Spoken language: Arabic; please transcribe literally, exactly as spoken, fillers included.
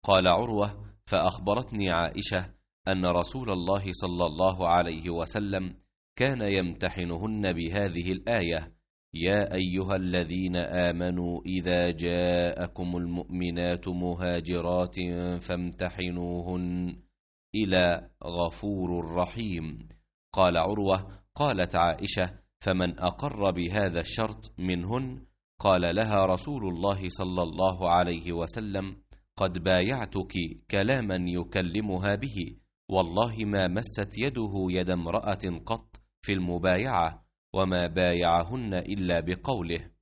قال عروة: فأخبرتني عائشة أن رسول الله صلى الله عليه وسلم كان يمتحنهن بهذه الآية: يا أيها الذين آمنوا إذا جاءكم المؤمنات مهاجرات فامتحنوهن إلى غفور رحيم. قال عروة: قالت عائشة: فمن أقر بهذا الشرط منهن؟ قال لها رسول الله صلى الله عليه وسلم: قد بايعتك كلاما يكلمها به، والله ما مست يده يد امرأة قط في المبايعة، وما بايعهن إلا بقوله.